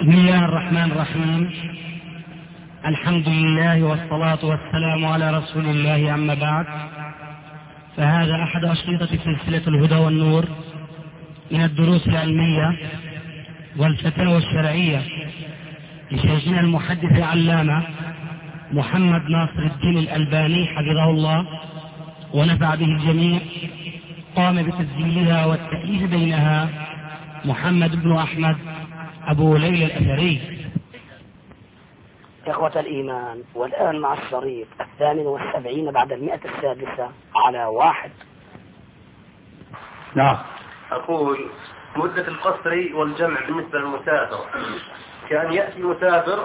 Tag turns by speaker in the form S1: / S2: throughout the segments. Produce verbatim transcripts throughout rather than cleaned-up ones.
S1: بسم الله الرحمن الرحيم. الحمد لله والصلاة والسلام على رسول الله، أما بعد، فهذا أحد أشرطة سلسلة الهدى والنور من الدروس العلمية والفتاوى الشرعية لشيخنا المحدث العلامة محمد ناصر الدين الألباني حفظه الله ونفع به الجميع. قام بتسجيلها والتأليف بينها محمد بن أحمد أبو ليلى الأثري.
S2: إخوة الإيمان، والآن مع الشريط الثامن والسبعين بعد المئة السادسة على واحد.
S3: نعم.
S4: أقول مدة القصر والجمع بالنسبة للمسافر كأن يأتي مسافر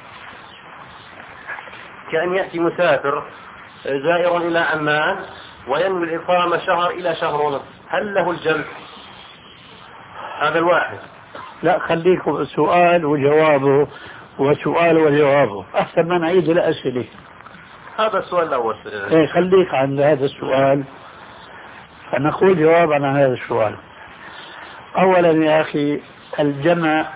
S4: كأن يأتي مسافر زائر إلى عمان وينوي الإقامة شهر إلى شهر ونصف، هل له الجمع؟ هذا الواحد.
S3: لا، خليكم سؤال وجوابه وسؤال وجوابه، أحسن ما نعيد الأسئلة.
S4: هذا السؤال الأول.
S3: إيه، خليك عند هذا السؤال فنقول جوابا عن هذا السؤال. أولا يا أخي، الجمع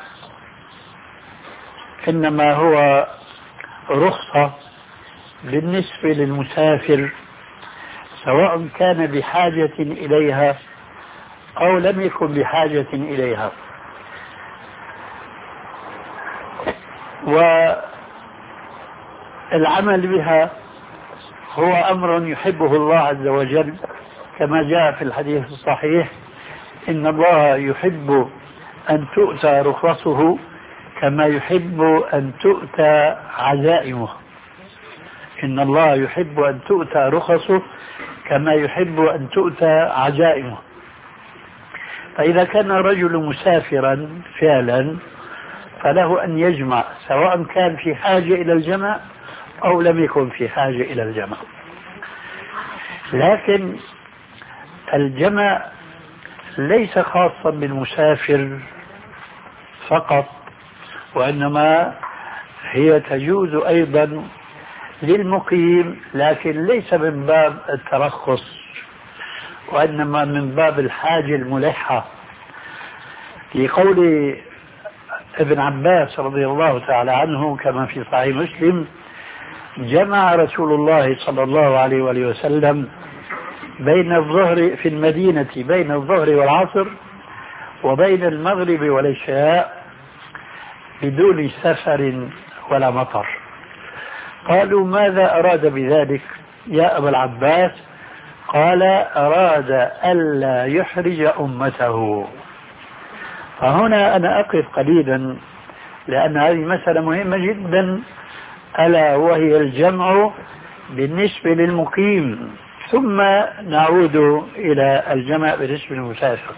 S3: إنما هو رخصة بالنسبة للمسافر، سواء كان بحاجة إليها أو لم يكن بحاجة إليها. والعمل بها هو أمر يحبه الله عز وجل، كما جاء في الحديث الصحيح: إن الله يحب أن تؤتى رخصه كما يحب أن تؤتى عزائمه. إن الله يحب أن تؤتى رخصه كما يحب أن تؤتى عزائمه. فإذا كان الرجل مسافرا فعلا فله أن يجمع، سواء كان في حاجة إلى الجمع أو لم يكن في حاجة إلى الجمع. لكن الجمع ليس خاصا بالمسافر فقط، وإنما هي تجوز أيضا للمقيم، لكن ليس من باب الترخص، وإنما من باب الحاجة الملحة، لقول ابن عباس رضي الله تعالى عنه كما في صحيح مسلم: جمع رسول الله صلى الله عليه وآله وسلم بين الظهر في المدينة بين الظهر والعصر وبين المغرب والعشاء بدون سفر ولا مطر. قالوا: ماذا أراد بذلك يا أبا العباس؟ قال: أراد ألا يحرج أمته. فهنا أنا أقف قليلا، لأن هذه مسألة مهمة جدا، ألا وهي الجمع بالنسبة للمقيم، ثم نعود إلى الجمع بالنسبة للمسافر.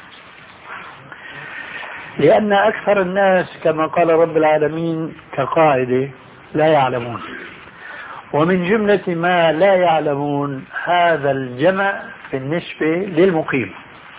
S3: لأن أكثر الناس كما قال رب العالمين كقاعدة لا يعلمون، ومن جملة ما لا يعلمون هذا الجمع بالنسبة للمقيم.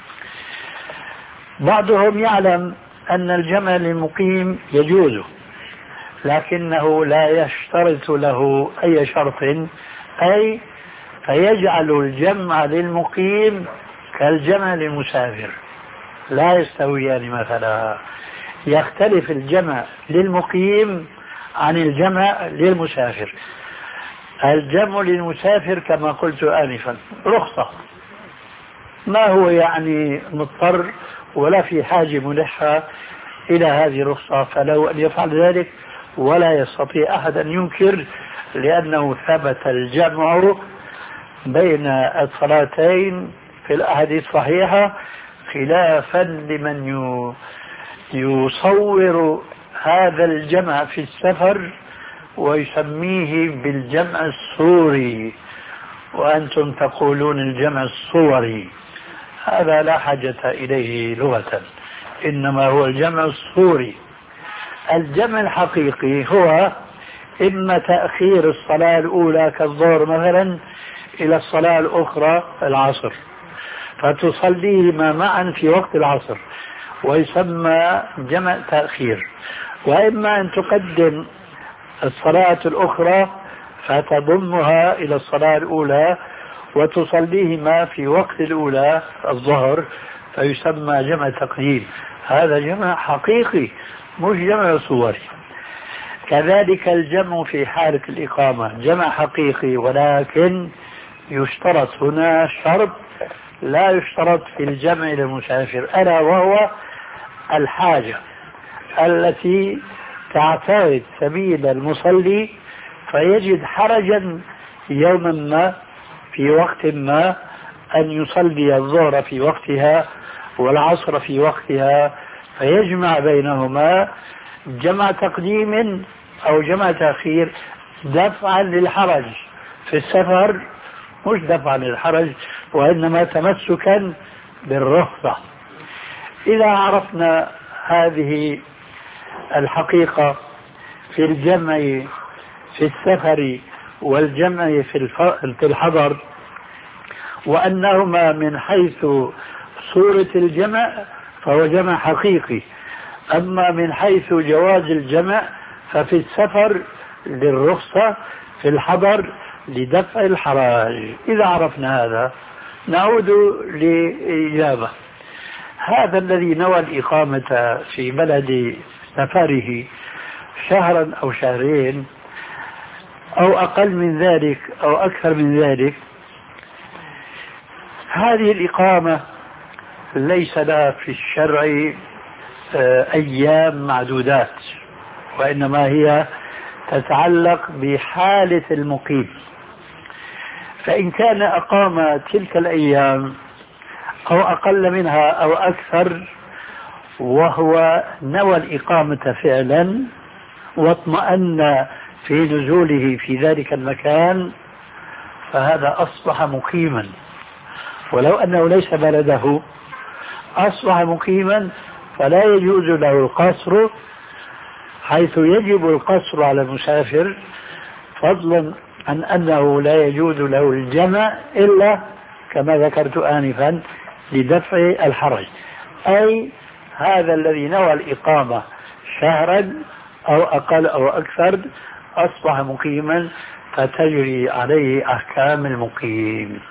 S3: بعضهم يعلم أن الجمع للمقيم يجوز، لكنه لا يشترط له أي شرط، أي فيجعل الجمع للمقيم كالجمع للمسافر، لا يستويان. مثلا يختلف الجمع للمقيم عن الجمع للمسافر. الجمع للمسافر كما قلت آنفا رخصة، ما هو يعني مضطر ولا في حاجة ملحة إلى هذه الرخصة، فله أن يفعل ذلك، ولا يستطيع أحد أن ينكر، لأنه ثبت الجمع بين الصلاتين في الأحاديث الصحيحة، خلافا لمن يصور هذا الجمع في السفر ويسميه بالجمع الصوري، وأنتم تقولون الجمع الصوري. هذا لا حاجة إليه لغة، إنما هو الجمع الصوري. الجمع الحقيقي هو إما تأخير الصلاة الأولى كالظهر مثلا إلى الصلاة الأخرى العصر، فتصليهما معا في وقت العصر ويسمى جمع تأخير، وإما أن تقدم الصلاة الأخرى فتضمها إلى الصلاة الأولى وتصليهما في وقت الأولى الظهر، فيسمى جمع تقديم. هذا جمع حقيقي مش جمع صوري. كذلك الجمع في حالة الإقامة جمع حقيقي، ولكن يشترط هنا شرط لا يشترط في الجمع للمسافر، ألا وهو الحاجة التي تعترض سبيل المصلي فيجد حرجا يوما ما في وقت ما أن يصلي الظهر في وقتها والعصر في وقتها، فيجمع بينهما جمع تقديم أو جمع تأخير دفعا للحرج في السفر، مش دفعا للحرج وإنما تمسكا بالرخصة. إذا عرفنا هذه الحقيقة في الجمع في السفر والجمع في الحضر، وأنهما من حيث صورة الجمع فهو جمع حقيقي، أما من حيث جواز الجمع ففي السفر للرخصة، في الحضر لدفع الحرج. إذا عرفنا هذا نعود لإجابة. هذا الذي نوى الإقامة في بلد سفره شهرا أو شهرين أو أقل من ذلك أو أكثر من ذلك، هذه الإقامة ليس لها في الشرع أيام معدودات، وإنما هي تتعلق بحالة المقيم. فإن كان أقام تلك الأيام أو أقل منها أو أكثر وهو نوى الإقامة فعلا واطمأن في نزوله في ذلك المكان فهذا أصبح مقيما، ولو أنه ليس بلده أصبح مقيما، فلا يجوز له القصر حيث يجب القصر على المسافر، فضلا عن أنه لا يجوز له الجمع إلا كما ذكرت آنفا لدفع الحرج. أي هذا الذي نوى الإقامة شهرا أو أقل أو أكثر أصبح مقيما فتجري عليه أحكام المقيم.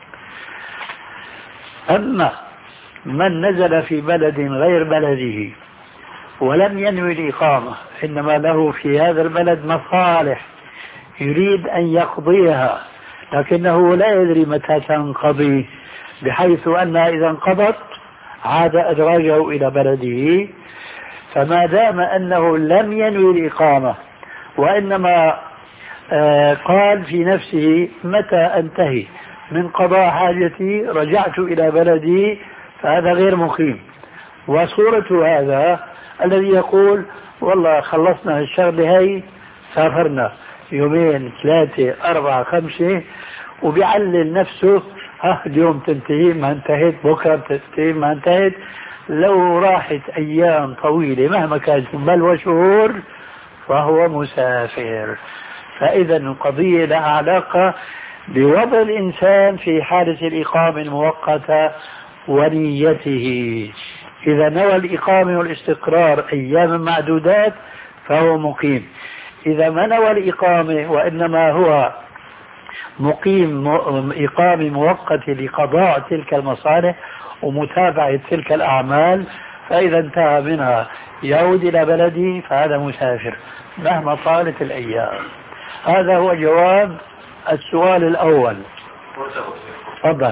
S3: أما من نزل في بلد غير بلده ولم ينوي الإقامة، إنما له في هذا البلد مصالح يريد أن يقضيها لكنه لا يدري متى تنقضي، بحيث أنها إذا انقضت عاد أدراجه إلى بلده، فما دام أنه لم ينوي الإقامة وإنما آه قال في نفسه متى أنتهي من قضاء حاجتي رجعت إلى بلدي، فهذا غير مقيم. وصورة هذا الذي يقول والله خلصنا الشغلة هاي سافرنا يومين ثلاثة أربعة خمسة، وبيعلل نفسه ها اليوم تنتهي ما انتهت، بكرة تنتهي ما انتهت، لو راحت أيام طويلة مهما كانت بل وشهور فهو مسافر. فإذا القضية لها علاقة بوضع الإنسان في حالة الإقامة المؤقتة ونيته. إذا نوى الإقامة والاستقرار أيام معدودات فهو مقيم. إذا ما نوى الإقامة وإنما هو مقيم إقامة مؤقتة لقضاء تلك المصالح ومتابعة تلك الأعمال، فإذا انتهى منها يعود إلى بلده فهذا مسافر مهما طالت الأيام. هذا هو جواب السؤال الأول. تفضل.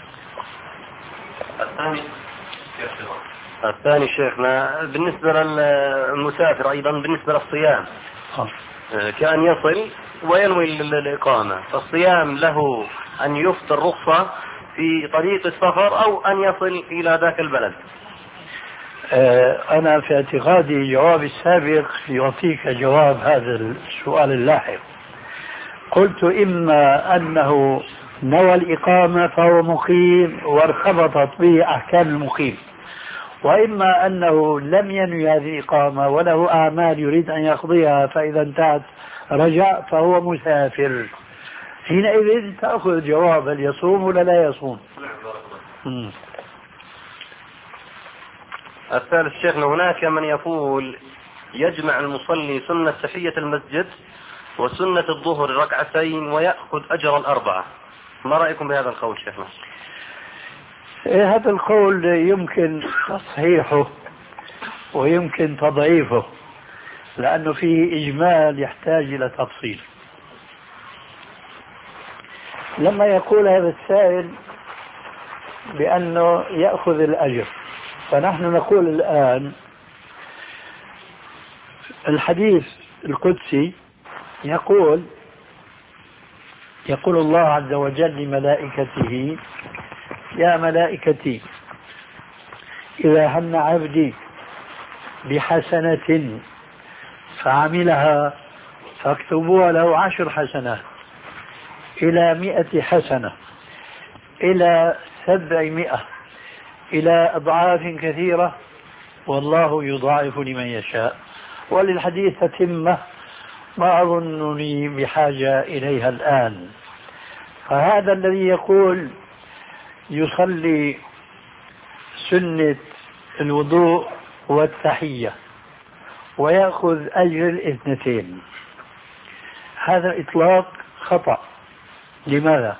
S4: الثاني الثاني شيخنا بالنسبة للمسافر أيضا بالنسبة للصيام كان يصل وينوي الإقامة، فالصيام له أن يفطر رخصة في طريق السفر أو أن يصل إلى ذاك البلد.
S3: أنا في اعتقادي جواب السابق يعطيك جواب هذا السؤال اللاحق. قلت إما أنه نوى الإقامة فهو مقيم وارتبطت به أحكام المقيم، وإما أنه لم ينوي هذه الإقامة وله أعمال يريد أن يقضيها فإذا انتهت رجع فهو مسافر. حينئذ تأخذ جواب هل يصوم ولا لا يصوم. م.
S4: الثالث شيخنا هناك من يقول يجمع المصلي سنة تحية المسجد وسنة الظهر ركعتين ويأخذ أجر الأربعة، ما رأيكم بهذا القول شيخنا؟
S3: هذا القول يمكن تصحيحه ويمكن تضعيفه لأنه فيه إجمال يحتاج إلى تفصيل. لما يقول هذا السائل بأنه يأخذ الأجر، فنحن نقول الآن الحديث القدسي يقول يقول الله عز وجل لملائكته: يا ملائكتي إذا هم عبدي بحسنة فعملها فاكتبوها له عشر حسنات إلى مئة حسنة إلى سبعمائة إلى أضعاف كثيرة، والله يضاعف لمن يشاء. وللحديث تتمة ما أظنني بحاجة إليها الآن. فهذا الذي يقول يصلي سنة الوضوء والتحية ويأخذ أجر الاثنتين، هذا إطلاق خطأ. لماذا؟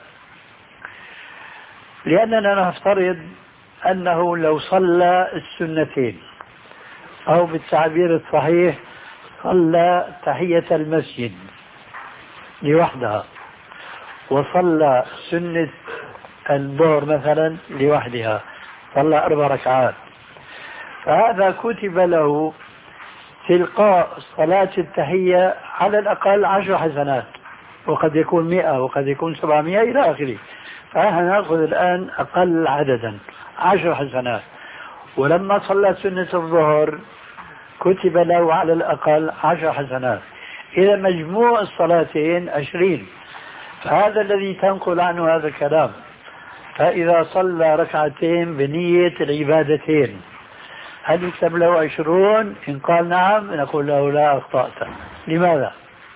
S3: لأننا نفترض أنه لو صلى السنتين، أو بالتعبير الصحيح صلى تحية المسجد لوحدها، وصلى سنة الظهر مثلا لوحدها، صلى أربع ركعات، فهذا كتب له تلقاء صلاة التحية على الأقل عشر حسنات، وقد يكون مئة وقد يكون سبعمائة إلى آخره. فنحن نأخذ الآن أقل عددا عشر حسنات. ولما صلى سنة الظهر كتب له على الأقل عشر حسنات، إذا مجموع الصلاتين عشرين. فهذا الذي تنقل عنه هذا الكلام. فإذا صلى ركعتين بنية العبادتين هل يكتب له عشرون؟ إن قال نعم نقول له لا، أخطأت. لماذا؟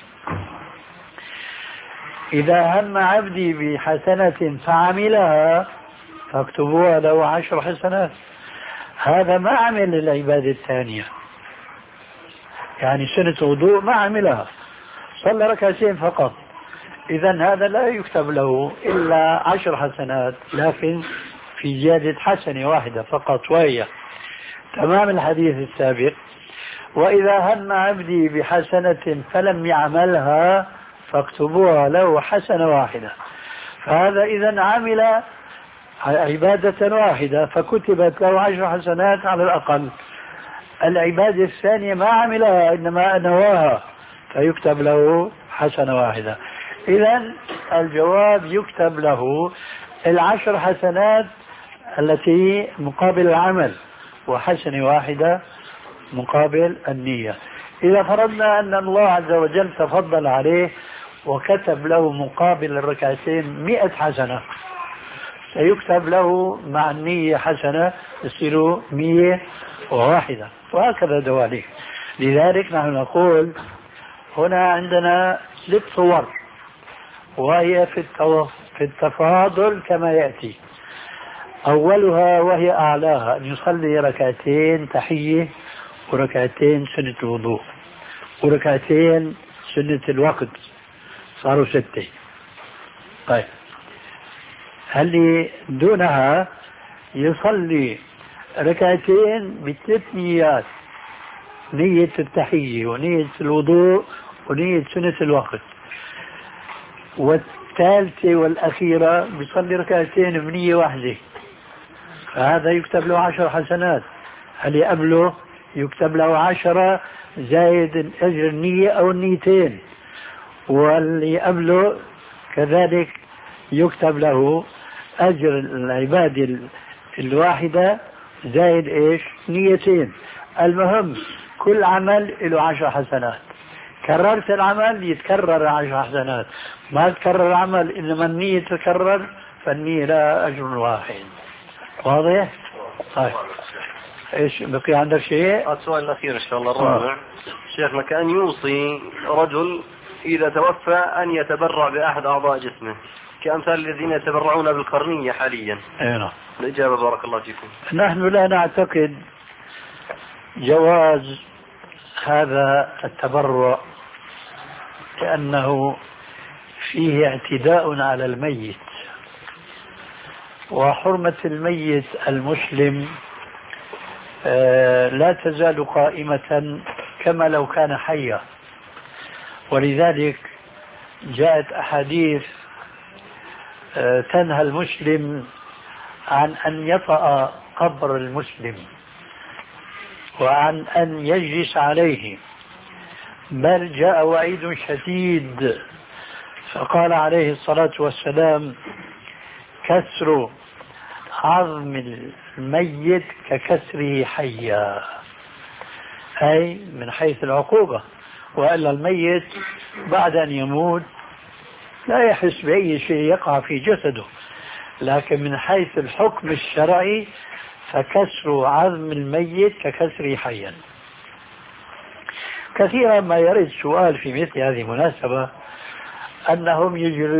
S3: إذا هم عبدي بحسنة فعملها فاكتبوها له عشر حسنات، هذا ما عمل العبادة الثانية، يعني سنة وضوء ما عملها، صلى ركعتين فقط، إذا هذا لا يكتب له إلا عشر حسنات، لكن في زيادة حسنة واحدة فقط، وهي تمام الحديث السابق: وإذا هم عبدي بحسنة فلم يعملها فاكتبوها له حسنة واحدة. فهذا إذا عمل عبادة واحدة فكتبت له عشر حسنات على الأقل. العبادة الثانية ما عملها إنما نواها فيكتب له حسنة واحدة. إذا الجواب يكتب له العشر حسنات التي مقابل العمل، وحسنة واحدة مقابل النية. إذا فرضنا أن الله عز وجل تفضل عليه وكتب له مقابل الركعتين مئة حسنة، سيكتب له مع النية حسنة يصير مئة وواحدة، وهكذا دواليك. لذلك نحن نقول هنا عندنا ست صور، وهي في في التفاضل كما يأتي. أولها وهي أعلاها أن يصلي ركعتين تحية وركعتين سنة الوضوء وركعتين سنة الوقت، صاروا ستة. طيب هل دونها يصلي ركعتين بثلاث نيات: نية التحية ونية الوضوء ونية سنة الوقت، والثالثة والأخيرة بيصلي ركعتين بنية واحدة، فهذا يكتب له عشر حسنات. هل يقبله؟ يكتب له عشرة زائد أجر النية أو النيتين، واللي قبله كذلك يكتب له أجر العبادة الواحدة زائد إيش؟ نيتين. المهم كل عمل له عشر حسنات، كررت العمل يتكرر عشر حسنات، ما تكرر العمل إنما النية تكرر فالنية لا أجر واحد. واضح؟ طيب ايش بقي عندك شيء؟
S4: السؤال الأخير إن شاء الله الرابع. شيخنا كان يوصي رجل إذا توفى أن يتبرع بأحد أعضاء جسمه كأمثال الذين يتبرعون بالقرنية حاليا.
S3: أيوة.
S4: الإجابة بارك الله فيكم.
S3: نحن لا نعتقد جواز هذا التبرع، لأنه فيه اعتداء على الميت، وحرمة الميت المسلم لا تزال قائمة كما لو كان حيا. ولذلك جاءت أحاديث تنهى المسلم عن أن يطأ قبر المسلم وعن أن يجلس عليه، بل جاء وعيد شديد فقال عليه الصلاة والسلام: كسر عظم الميت ككسره حيا، أي من حيث العقوبة، وإلا الميت بعد أن يموت لا يحس بأي شيء يقع في جسده، لكن من حيث الحكم الشرعي فكسر عظم الميت ككسره حيا. كثيرا ما يرد سؤال في مثل هذه المناسبة أنهم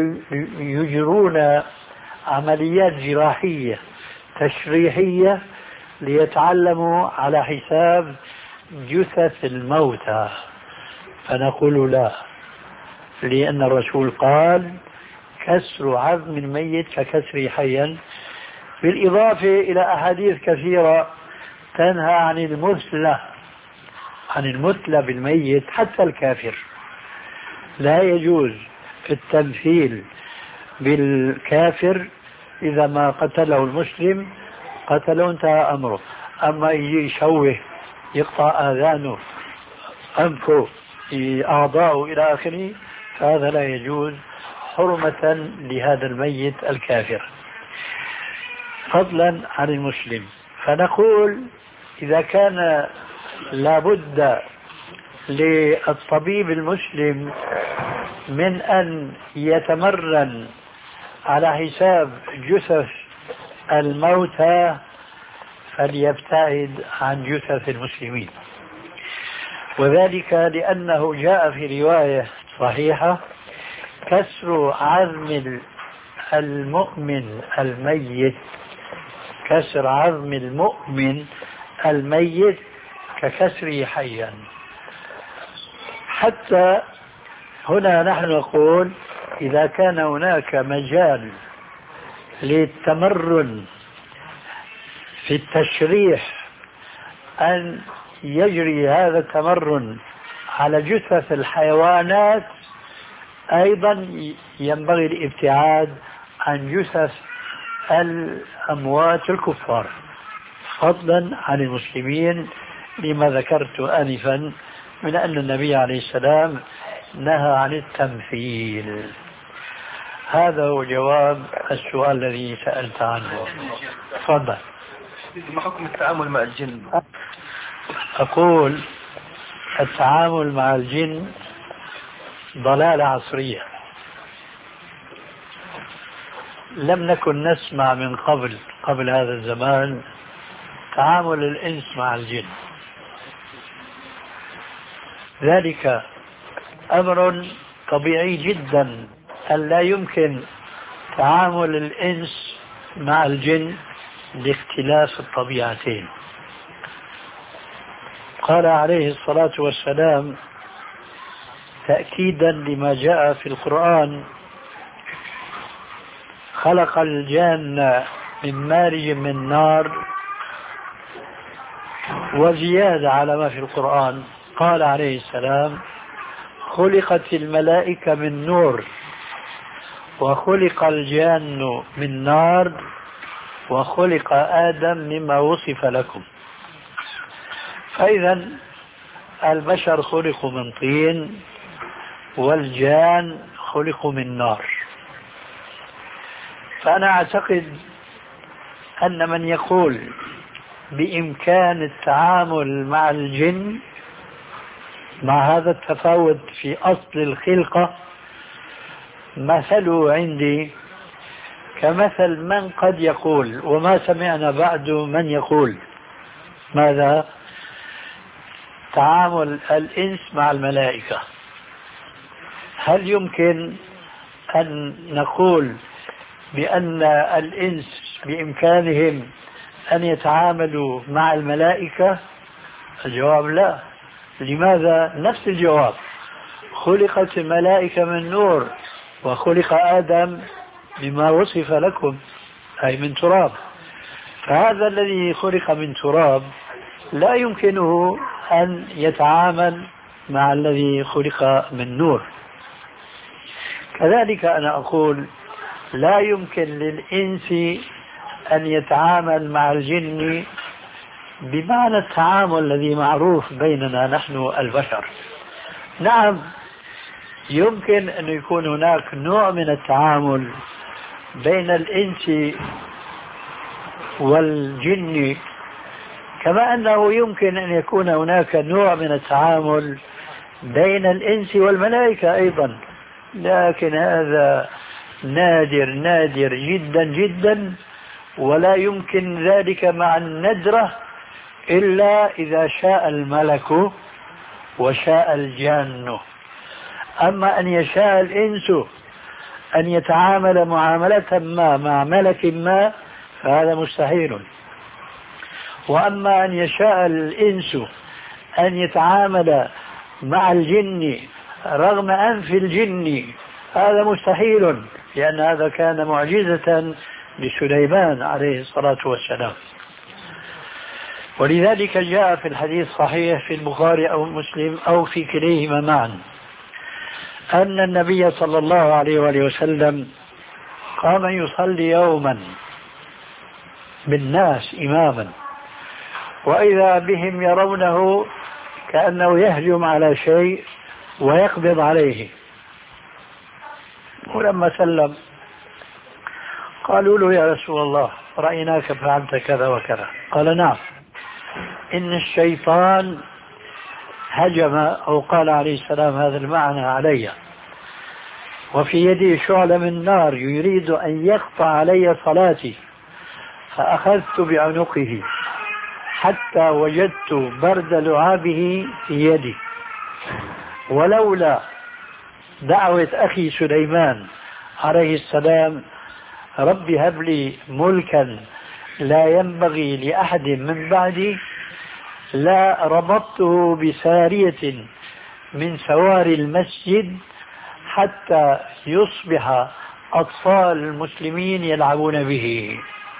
S3: يجرون عمليات جراحية تشريحية ليتعلموا على حساب جثث الموتى، فنقول لا، لأن الرسول قال: كسر عظم الميت ككسر حيا، بالإضافة إلى أحاديث كثيرة تنهى عن المثلة عن المثلة بالميت. حتى الكافر لا يجوز التمثيل بالكافر، إذا ما قتله المسلم قتله انتهى أمره. أما يجي يشوه، يقطع آذانه، أنفه، أعضاءه إلى آخره، فهذا لا يجوز حرمة لهذا الميت الكافر، فضلا عن المسلم. فنقول إذا كان لابد للطبيب المسلم من أن يتمرن على حساب جثث الموتى فليبتعد عن جثث المسلمين، وذلك لأنه جاء في رواية صحيحة: كسر عظم المؤمن الميت كسر عظم المؤمن الميت ككسره حيا. حتى هنا نحن نقول إذا كان هناك مجال للتمرن في التشريح أن يجري هذا التمرن على جثث الحيوانات، أيضا ينبغي الابتعاد عن جثث الأموات الكفار، فضلا عن المسلمين، لما ذكرت آنفا من أن النبي عليه السلام نهى عن التمثيل. هذا هو جواب السؤال الذي سألت عنه. تفضل.
S5: ما حكم التعامل مع الجن؟
S3: أقول التعامل مع الجن ضلالة عصرية، لم نكن نسمع من قبل قبل هذا الزمان تعامل الإنس مع الجن. ذلك أمر طبيعي جدا أن لا يمكن تعامل الإنس مع الجن لاختلاف الطبيعتين. قال عليه الصلاة والسلام تأكيدا لما جاء في القرآن: خلق الجن من مارج من نار، وزيادة على ما في القرآن قال عليه السلام: خلقت الملائكة من نور، وخلق الجن من نار، وخلق آدم مما وصف لكم. فإذا البشر خلقوا من طين، والجان خلقوا من نار. فأنا أعتقد أن من يقول بإمكان التعامل مع الجن مع هذا التفاوت في أصل الخلقة مثله عندي كمثل من قد يقول، وما سمعنا بعد من يقول ماذا؟ تعامل الإنس مع الملائكة. هل يمكن أن نقول بأن الإنس بإمكانهم أن يتعاملوا مع الملائكة؟ الجواب لا. لماذا؟ نفس الجواب: خلقت الملائكة من نور، وخلق آدم بما وصف لكم، أي من تراب. فهذا الذي خلق من تراب لا يمكنه أن يتعامل مع الذي خلق من نور. كذلك أنا أقول لا يمكن للإنس أن يتعامل مع الجن بمعنى التعامل الذي معروف بيننا نحن البشر. نعم يمكن أن يكون هناك نوع من التعامل بين الإنس والجن، كما أنه يمكن أن يكون هناك نوع من التعامل بين الإنس والملائكة أيضا، لكن هذا نادر نادر جدا جدا، ولا يمكن ذلك مع الندرة إلا إذا شاء الملك وشاء الجان. أما أن يشاء الإنس أن يتعامل معاملة ما مع ملك ما فهذا مستحيل، وأما أن يشاء الإنس أن يتعامل مع الجن رغم أنف الجن هذا مستحيل، لأن هذا كان معجزة لسليمان عليه الصلاة والسلام. ولذلك جاء في الحديث الصحيح في البخاري أو مسلم أو في كليهما معا أن النبي صلى الله عليه وآله وسلم قام يصلي يوما بالناس إماما، وإذا بهم يرونه كأنه يهجم على شيء ويقبض عليه. ولما سلم قالوا له يا رسول الله رأيناك فعلت كذا وكذا، قال نعم إن الشيطان هجم أو قال عليه السلام هذا المعنى علي، وفي يدي شعلة من نار يريد أن يقطع علي صلاتي، فأخذت بعنقه حتى وجدت برد لعابه في يدي، ولولا دعوة أخي سليمان عليه السلام رب هب لي ملكا لا ينبغي لأحد من بعدي لا ربطته بسارية من سوار المسجد حتى يصبح أطفال المسلمين يلعبون به.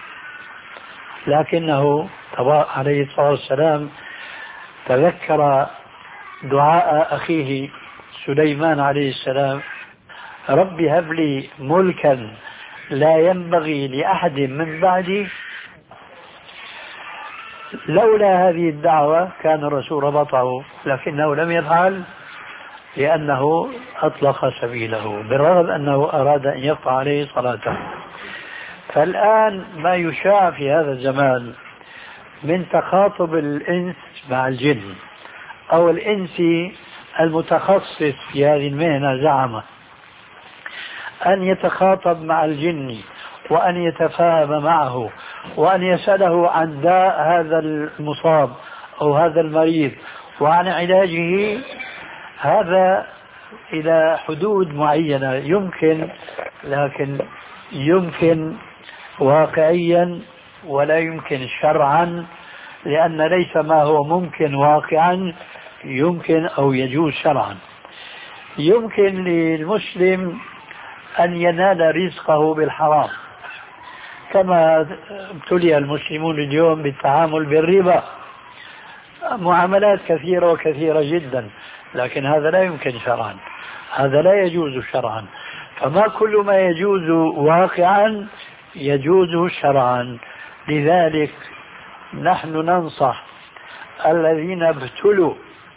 S3: لكنه عليه الصلاة والسلام تذكر دعاء أخيه سليمان عليه السلام رب هب لي ملكا لا ينبغي لأحد من بعدي. لولا هذه الدعوة كان الرسول ربطه، لكنه لم يفعل لأنه أطلق سبيله بالرغم أنه أراد أن يقطع عليه صلاته. فالآن ما يشاع في هذا الزمان من تخاطب الإنس مع الجن أو الإنس المتخصص في هذه المهنة زعم أن يتخاطب مع الجن وأن يتفاهم معه وأن يسأله عن داء هذا المصاب أو هذا المريض وعن علاجه، هذا إلى حدود معينة يمكن، لكن يمكن واقعيا ولا يمكن شرعا، لأن ليس ما هو ممكن واقعا يمكن أو يجوز شرعا. يمكن للمسلم أن ينال رزقه بالحرام كما ابتلي المسلمون اليوم بالتعامل بالربا، معاملات كثيرة وكثيرة جدا، لكن هذا لا يمكن شرعا، هذا لا يجوز شرعا. فما كل ما يجوز واقعا يجوز شرعا. لذلك نحن ننصح الذين ابتلوا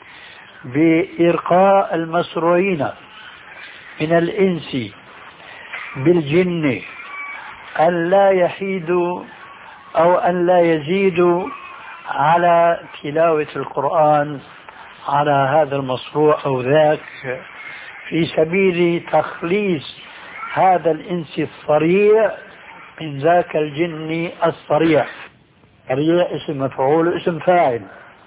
S3: بإرقاء المسروعين من الإنس بالجن أن لا يحيدوا أو أن لا يزيدوا على تلاوة القرآن على هذا المصروع أو ذاك في سبيل تخليص هذا الإنس الصريع من ذاك الجن الصريع. صريع اسم مفعول اسم فاعل،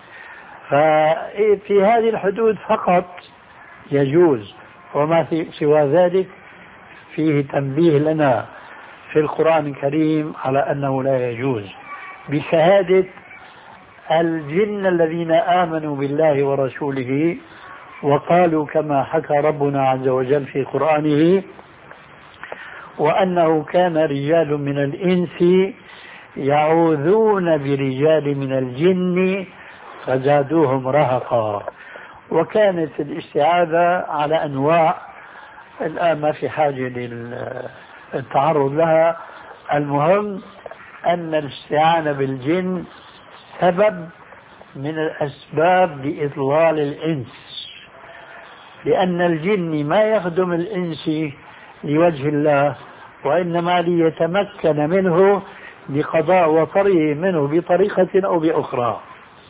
S3: ففي هذه الحدود فقط يجوز، وما في سوى ذلك فيه تنبيه لنا في القرآن الكريم على أنه لا يجوز، بشهادة الجن الذين آمنوا بالله ورسوله وقالوا كما حكى ربنا عز وجل في قرآنه وأنه كان رجال من الإنس يعوذون برجال من الجن فزادوهم رهقا. وكانت الاستعاذة على أنواع، الآن ما في حاجة للتعرض لها. المهم أن الاستعانة بالجن سبب من الأسباب لإضلال الإنس، لأن الجن ما يخدم الإنس لوجه الله، وإنما ليتمكن منه لقضاء وطره منه بطريقة أو بأخرى.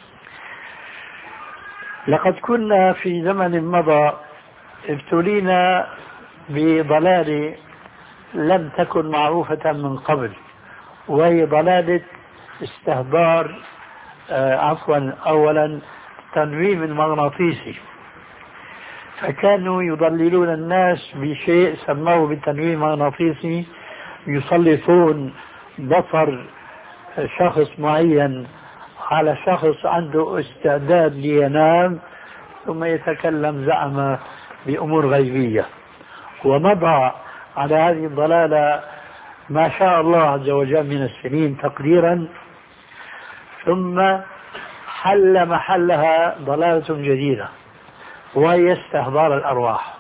S3: لقد كنا في زمن مضى ابتلينا بضلال لم تكن معروفة من قبل، وهي ضلالة استهدار آه عفوا أولا تنويم المغناطيسي. فكانوا يضللون الناس بشيء سموه بالتنويم المغناطيسي، يسلطون بصر شخص معين على شخص عنده استعداد لينام، ثم يتكلم زعم بأمور غيبية. ومضى على هذه الضلالة ما شاء الله عز وجل من السنين تقديرا، ثم حل محلها ضلالة جديدة وهي استحضار الأرواح،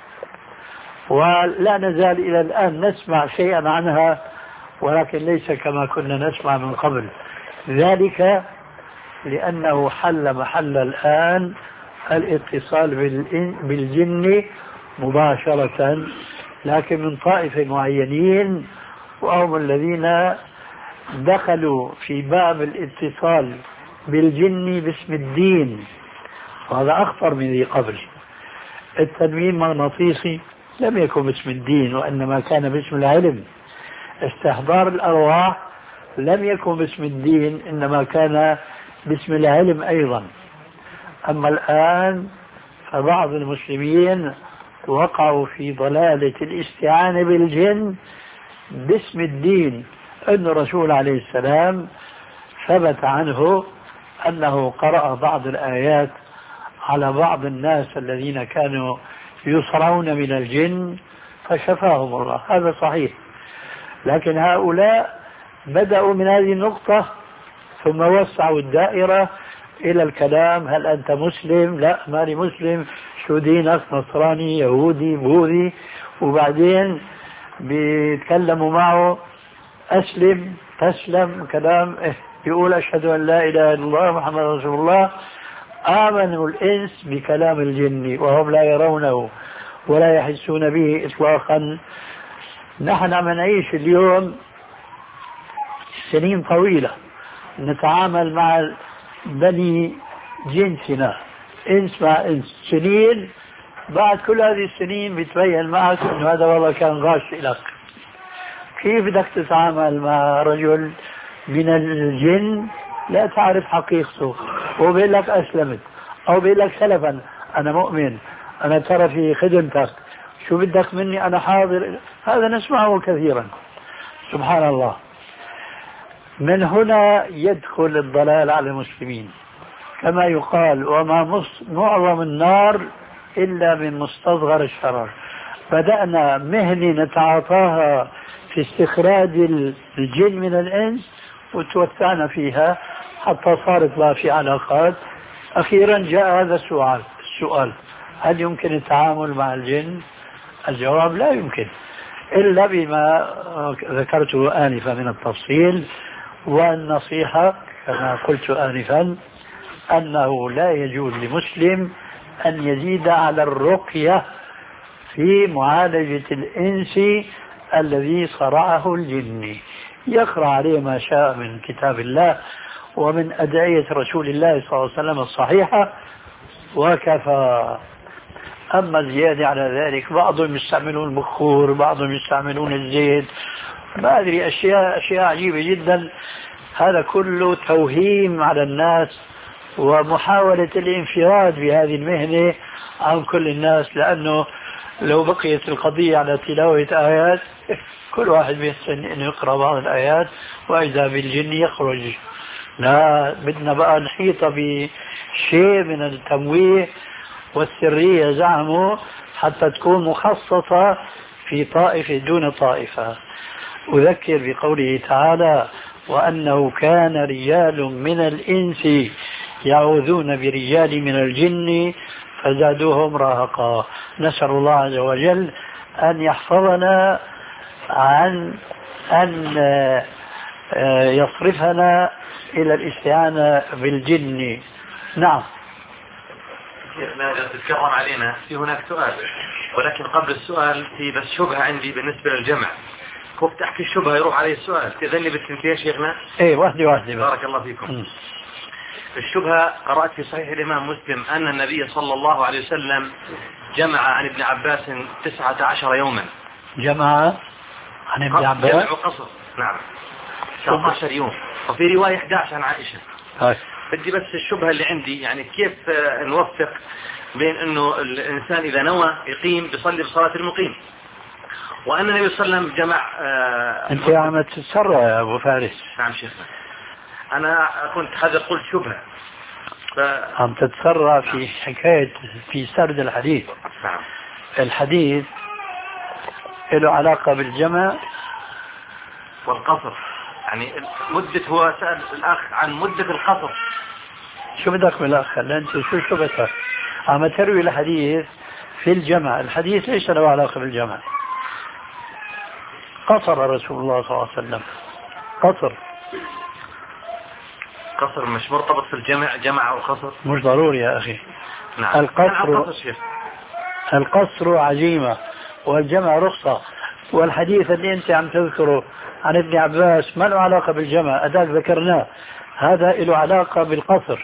S3: ولا نزال إلى الآن نسمع شيئا عنها، ولكن ليس كما كنا نسمع من قبل. ذلك لأنه حل محل الآن الاتصال بالجن مباشرة، لكن من طائفة معينين، وهم الذين دخلوا في باب الاتصال بالجن باسم الدين، وهذا أخطر من ذي قبل. التنويم المغناطيسي لم يكن باسم الدين، وإنما كان باسم العلم. استحضار الأرواح لم يكن باسم الدين، إنما كان باسم العلم أيضا. أما الآن فبعض المسلمين وقعوا في ضلالة الاستعانة بالجن باسم الدين. أن الرسول عليه السلام ثبت عنه أنه قرأ بعض الآيات على بعض الناس الذين كانوا يصرعون من الجن فشفاهم الله، هذا صحيح. لكن هؤلاء بدأوا من هذه النقطة ثم وسعوا الدائرة إلى الكلام: هل أنت مسلم؟ لا، ماني مسلم. شو دينك؟ نصراني، يهودي، بوذي. وبعدين بيتكلموا معه: أسلم، تسلم، كلام إيه؟ يقول: أشهد أن لا إله إلا الله محمد رسول الله. آمنوا الإنس بكلام الجن وهم لا يرونه ولا يحسون به إطلاقا. نحن عم نعيش اليوم سنين طويلة نتعامل مع بني جنسنا، إنس مع إنس، سنين. بعد كل هذه السنين بيتبين معك أنه هذا والله كان غاش لك. كيف بدك تتعامل مع رجل من الجن لا تعرف حقيقته، وبيقول لك أسلمت، أو بيقول لك سلفا أنا مؤمن، أنا ترى في خدمتك، شو بدك مني، أنا حاضر. هذا نسمعه كثيرا. سبحان الله. من هنا يدخل الضلال على المسلمين، كما يقال: وما معظم النار إلا من مستصغر الشرر. بدأنا مهنة نتعاطاها في استخراج الجن من الإنس، وتوسعنا فيها حتى صارت بقى في علاقات. أخيرا جاء هذا السؤال السؤال هل يمكن التعامل مع الجن؟ الجواب: لا يمكن، إلا بما ذكرته آنفا من التفصيل. والنصيحة كما قلت آنفا أنه لا يجوز لمسلم أن يزيد على الرقية في معالجة الإنس الذي صرعه الجن. يقرأ عليه ما شاء من كتاب الله ومن أدعية رسول الله صلى الله عليه وسلم الصحيحة وكفى. أما الزيادة على ذلك، بعضهم يستعملون البخور، بعضهم يستعملون الزيت، ما أدري، أشياء أشياء عجيبة جدا. هذا كله توهيم على الناس ومحاولة الانفراد بهذه المهنة عن كل الناس، لأنه لو بقيت القضية على تلاوة آيات كل واحد بيحسن أن يقرأ بعض الآيات وإذا بالجن يخرج. لا، بدنا بقى نحيط بشيء من التمويه والسرية زعموا حتى تكون مخصصة في طائفة دون طائفة. أذكر بقوله تعالى: وأنه كان رجال من الإنس يعوذون برجال من الجن فزادوهم رهقا. نسأل الله عز وجل أن يحفظنا عن أن يصرفنا إلى الاستعانة بالجن. نعم.
S4: ماذا تتكرم علينا؟ في هناك سؤال، ولكن قبل السؤال في بس شبهة عندي بالنسبة للجمع. كيف تحكي الشبهة يروح عليه السؤال؟ تذني بالتنتيه يا شيخنا؟
S3: ايه واحدة واحدة.
S4: بارك الله فيكم. م. الشبهة قرأت في صحيح الإمام مسلم أن النبي صلى الله عليه وسلم جمع عن ابن عباس تسعة عشر يوما.
S3: جمع عن ابن عباس؟
S4: جمع وقصر. نعم. تسعة عشر يوم. وفي رواية إحدى عشر عن عائشة.
S3: هاي.
S4: بدي بس الشبهة اللي عندي يعني كيف نوفق بين انه الانسان اذا نوى يقيم بيصلي بصلاة المقيم، وان النبي صلى الله عليه وسلم جمع. آه
S3: انت عم تتسرع يا ابو فارس.
S4: نعم شيخنا، انا كنت هذا قلت شبهة. ف...
S3: عم تتسرع في حكاية في سرد الحديث.
S4: نعم.
S3: الحديث له علاقة بالجمع
S4: والقصر، يعني مدة. هو سأل الأخ عن مدة القصر.
S3: شو بدك من الأخ؟ أنت شو شو بدك؟ عم تروي الحديث في الجمع. الحديث ليس له علاقة بالجمع. قصر رسول الله صلى الله عليه وسلم. قصر
S4: قصر مش مرتبط في الجمع، جمع أو قصر
S3: مش ضروري يا أخي.
S4: نعم.
S3: القصر القصر عزيمة والجمع رخصة. والحديث اللي أنت عم تذكره عن ابن عباس ما له علاقة بالجمع، أداك ذكرناه، هذا له علاقة بالقصر.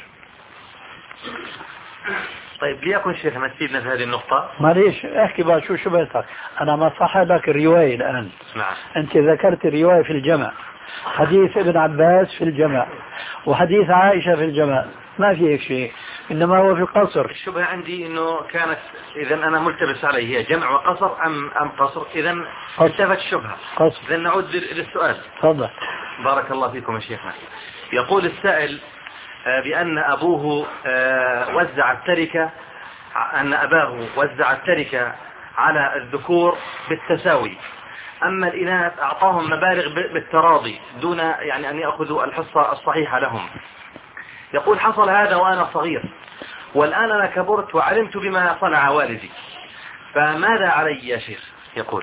S4: طيب ليكن شيخنا تفيدنا في هذه النقطة.
S3: معليش احكي بقى شو شبهتك. أنا ما صح لك الرواية الآن.
S4: نعم.
S3: أنت ذكرت الرواية في الجمع، حديث ابن عباس في الجمع، وحديث عائشة في الجمع، ما في هيك شيء، إنما هو في القصر.
S4: الشبهة عندي إنه كانت إذا أنا ملتبس عليه، هي جمع وقصر أم أم قصر؟ إذا انتفت الشبهة.
S3: قصر.
S4: إذا نعود للسؤال.
S3: تفضل.
S4: بارك الله فيكم يا شيخنا. يقول السائل بأن أبوه وزع التركة، أن أباه وزع التركة على الذكور بالتساوي، أما الإناث أعطاهم مبالغ بالتراضي دون يعني أن يأخذوا الحصة الصحيحة لهم. يقول حصل هذا وأنا صغير، والآن أنا كبرت وعلمت بما صنع والدي، فماذا علي يا شيخ؟ يقول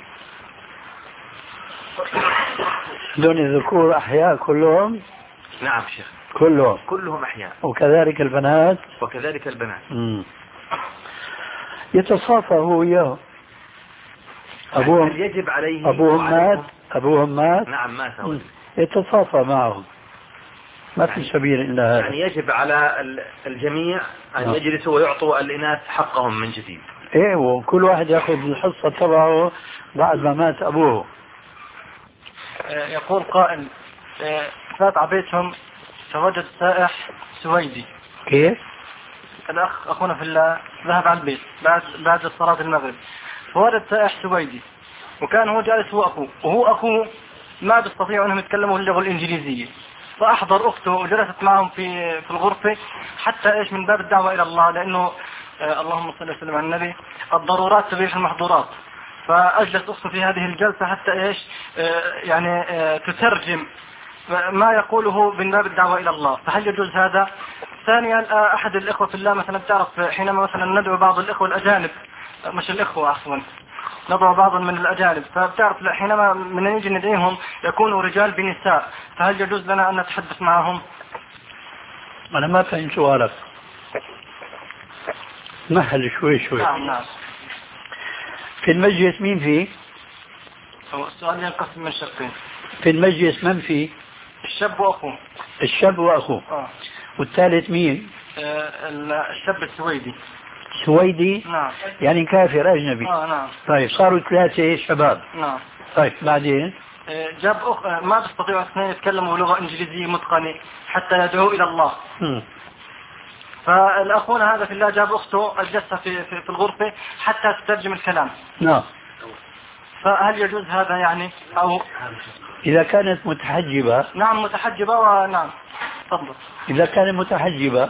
S3: دون الذكور أحياء كلهم.
S4: نعم شيخ،
S3: كلهم
S4: كلهم أحياء،
S3: وكذلك البنات.
S4: وكذلك البنات.
S3: مم. يتصافى هو وياه. أبوهم
S4: يجب عليه
S3: أبوهم مات. أبوهم مات.
S4: نعم مات.
S3: يتصافى معهم، ما في سبيل إلا هذا.
S4: يعني يجب على الجميع أن
S3: آه.
S4: يجلسوا ويعطوا الإناث حقهم من جديد.
S3: إيه، وكل واحد يأخذ الحصة تبعه بعد ما مات أبوه.
S6: يقول قائل فات عبيتهم فوجد سائح سويدي.
S3: كيف؟
S6: الأخ أخونا في الله ذهب على البيت بعد بعد صلاة المغرب، فوجد سائح سويدي، وكان هو جالس هو أخوه، وهو أخوه ما بيستطيعوا أنهم يتكلموا اللغة الإنجليزية، فأحضر أخته وجلست معهم في في الغرفة حتى إيش من باب الدعوة إلى الله، لأنه آه اللهم صل وسلم على النبي، الضرورات تبيح المحظورات. فأجلس أخته في هذه الجلسة حتى إيش آه يعني آه تترجم ما يقوله من باب الدعوة إلى الله. فهل يجوز هذا؟ ثانيا آه أحد الإخوة في الله مثلا تعرف حينما مثلا ندعو بعض الإخوة الأجانب، مش الإخوة عفوا، نضع بعضا من الأجانب، فبتعرف حينما من نيجي ندعيهم يكونوا رجال بنساء، فهل يجوز لنا أن نتحدث معهم؟
S3: أنا ما فهم سؤالك، مهل شوي شوي.
S6: نعم نعم.
S3: في المجلس مين فيه؟
S6: السؤال ينقسم من شقين.
S3: في المجلس من فيه؟
S6: الشاب وأخوه.
S3: الشاب وأخوه.
S6: آه.
S3: والثالث مين؟
S6: آه الشاب السويدي.
S3: سويدي؟
S6: نعم.
S3: يعني كافر أجنبي.
S6: آه نعم.
S3: طيب صاروا ثلاثة شباب.
S6: نعم.
S3: طيب بعدين؟
S6: آه جاب أخ ما بيستطيعوا اثنين يتكلموا لغة إنجليزية متقنة حتى يدعوا إلى الله.
S3: م.
S6: فالأخونا هذا في الله جاب أخته أجلسها في, في, في الغرفة حتى تترجم الكلام.
S3: نعم.
S6: فهل يجوز هذا يعني أو
S3: إذا كانت متحجبة؟
S6: نعم متحجبة. ونعم تفضل.
S3: إذا كانت متحجبة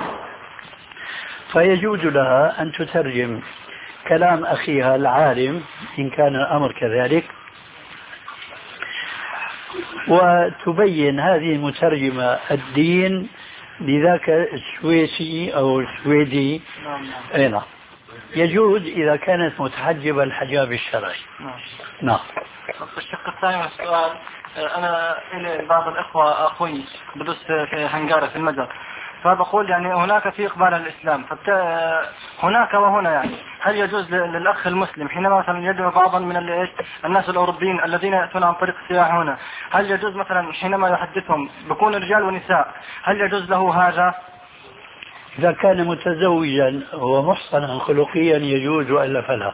S3: فيجوز لها أن تترجم كلام أخيها العالم إن كان الأمر كذلك، وتبين هذه المترجمة الدين لذاك السويسي أو السويدي. أي نعم. يجوز إذا كانت متحجبة الحجاب الشرعي. نعم.
S6: الشق الثاني من السؤال، أنا إلى بعض الإخوة أخوي بدرس في هنغاريا في المجر، فبقول يعني هناك في إقبال الإسلام، هناك وهنا يعني هل يجوز للأخ المسلم حينما مثلا يدعو بعضا من الناس الأوروبيين الذين يأتون عن طريق السياحة هنا، هل يجوز مثلا حينما يحدثهم بكون رجال ونساء، هل يجوز له هذا؟
S3: إذا كان متزوجا ومحصنا خلقيا يجوز وإلا فلا.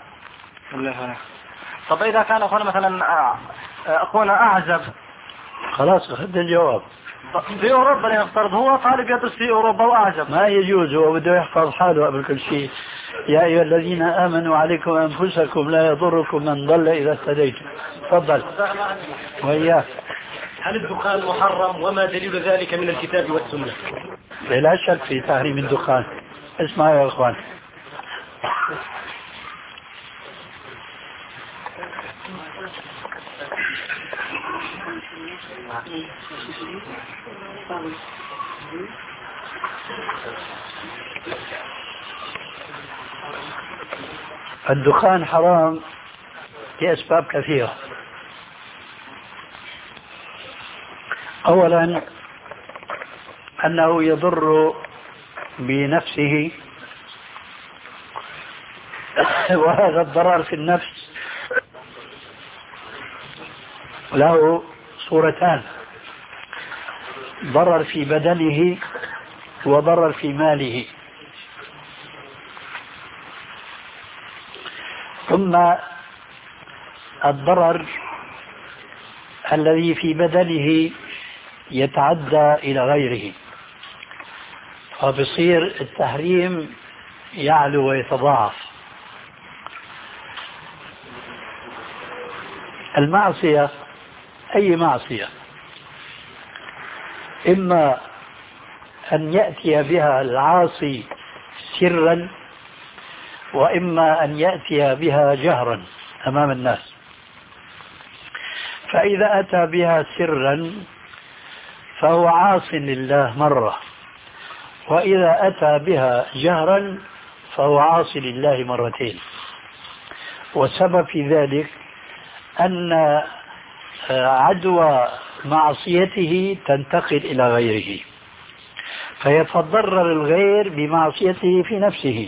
S6: طب إذا كان أخونا مثلا أخونا أعزب؟
S3: خلاص أخذت الجواب.
S6: في أوروبا لنفترض هو طالب يدرس في أوروبا وأعزب،
S3: ما يجوز، هو بده يحفظ حاله قبل كل شيء. يا أيها الذين آمنوا عليكم أنفسكم لا يضركم من ضل إذا اهتديتم. تفضل. وإياك.
S1: هل الدخان محرم وما دليل ذلك من الكتاب والسنة؟
S3: لا شك في تحريم الدخان. اسمع يا أخوان، الدخان حرام لأسباب كثيرة. أولا أنه يضر بنفسه، وهذا الضرر في النفس له صورتان: ضرر في بدنه وضرر في ماله. ثم الضرر الذي في بدنه يتعدى إلى غيره، فبصير التحريم يعلو ويتضاعف. المعصية أي معصية إما أن يأتي بها العاصي سرا، وإما أن يأتي بها جهرا أمام الناس. فإذا أتى بها سرا فهو عاص لله مرة، وإذا أتى بها جهرا فهو عاص لله مرتين. والسبب في ذلك أن عدوى معصيته تنتقل إلى غيره، فيتضرر الغير بمعصيته في نفسه.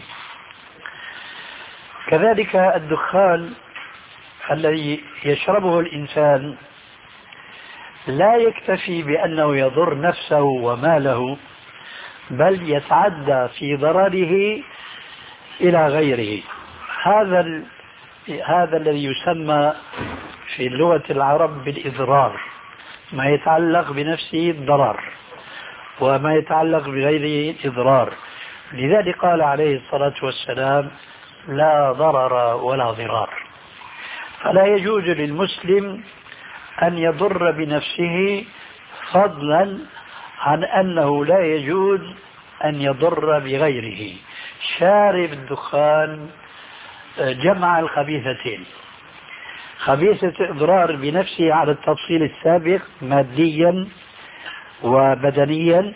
S3: كذلك الدخان الذي يشربه الإنسان لا يكتفي بأنه يضر نفسه وماله، بل يتعدى في ضرره إلى غيره. هذا هذا الذي يسمى في لغة العرب بالإضرار، ما يتعلق بنفسه الضرر وما يتعلق بغيره الإضرار. لذلك قال عليه الصلاة والسلام: لا ضرر ولا ضرار. فلا يجوز للمسلم أن يضر بنفسه، فضلا عن أنه لا يجوز أن يضر بغيره. شارب الدخان جمع الخبيثتين: خبيثة إضرار بنفسه على التفصيل السابق ماديا وبدنيا،